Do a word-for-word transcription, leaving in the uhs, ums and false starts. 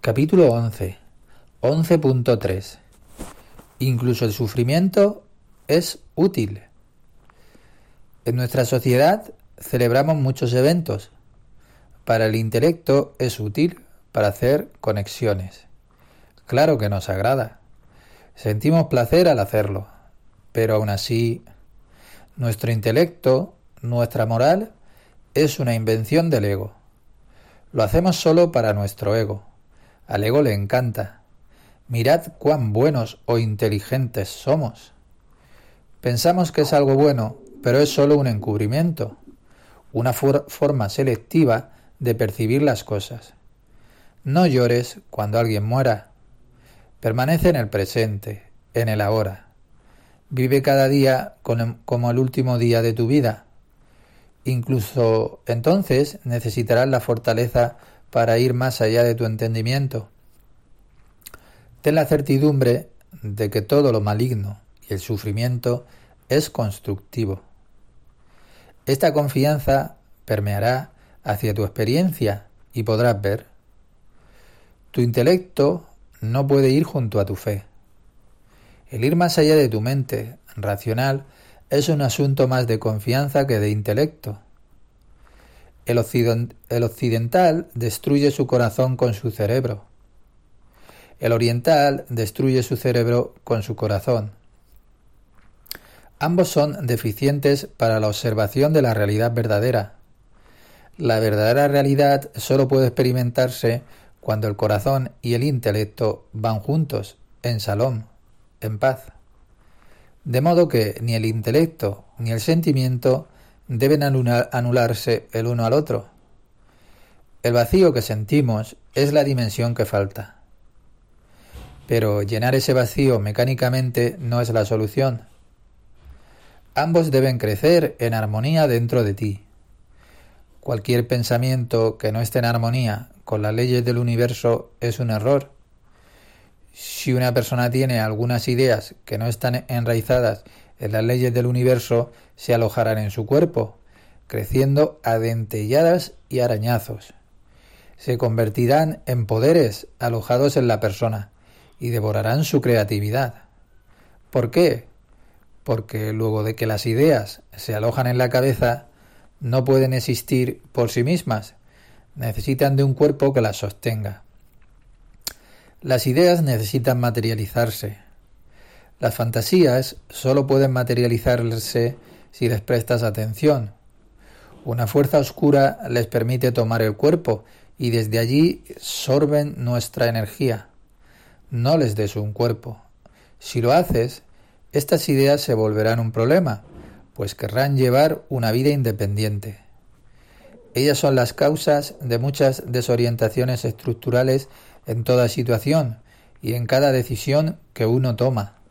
Capítulo once. once punto tres. Incluso el sufrimiento es útil. En nuestra sociedad celebramos muchos eventos. Para el intelecto es útil para hacer conexiones. Claro que nos agrada. Sentimos placer al hacerlo. Pero aún así, nuestro intelecto, nuestra moral, es una invención del ego. Lo hacemos solo para nuestro ego. Al ego le encanta. Mirad cuán buenos o inteligentes somos. Pensamos que es algo bueno, pero es solo un encubrimiento, una for- forma selectiva de percibir las cosas. No llores cuando alguien muera. Permanece en el presente, en el ahora. Vive cada día con- como el último día de tu vida. Incluso entonces necesitarás la fortaleza para ir más allá de tu entendimiento. Ten la certidumbre de que todo lo maligno y el sufrimiento es constructivo. Esta confianza permeará hacia tu experiencia y podrás ver. Tu intelecto no puede ir junto a tu fe. El ir más allá de tu mente racional es un asunto más de confianza que de intelecto. El, occident- el occidental destruye su corazón con su cerebro. El oriental destruye su cerebro con su corazón. Ambos son deficientes para la observación de la realidad verdadera. La verdadera realidad solo puede experimentarse cuando el corazón y el intelecto van juntos, en salón, en paz. De modo que ni el intelecto ni el sentimiento deben anularse el uno al otro. El vacío que sentimos es la dimensión que falta. Pero llenar ese vacío mecánicamente no es la solución. Ambos deben crecer en armonía dentro de ti. Cualquier pensamiento que no esté en armonía con las leyes del universo es un error. Si una persona tiene algunas ideas que no están enraizadas en las leyes del universo, se alojarán en su cuerpo, creciendo a dentelladas y arañazos. Se convertirán en poderes alojados en la persona y devorarán su creatividad. ¿Por qué? Porque luego de que las ideas se alojan en la cabeza, no pueden existir por sí mismas, necesitan de un cuerpo que las sostenga. Las ideas necesitan materializarse. Las fantasías solo pueden materializarse si les prestas atención. Una fuerza oscura les permite tomar el cuerpo y desde allí sorben nuestra energía. No les des un cuerpo. Si lo haces, estas ideas se volverán un problema, pues querrán llevar una vida independiente. Ellas son las causas de muchas desorientaciones estructurales en toda situación y en cada decisión que uno toma.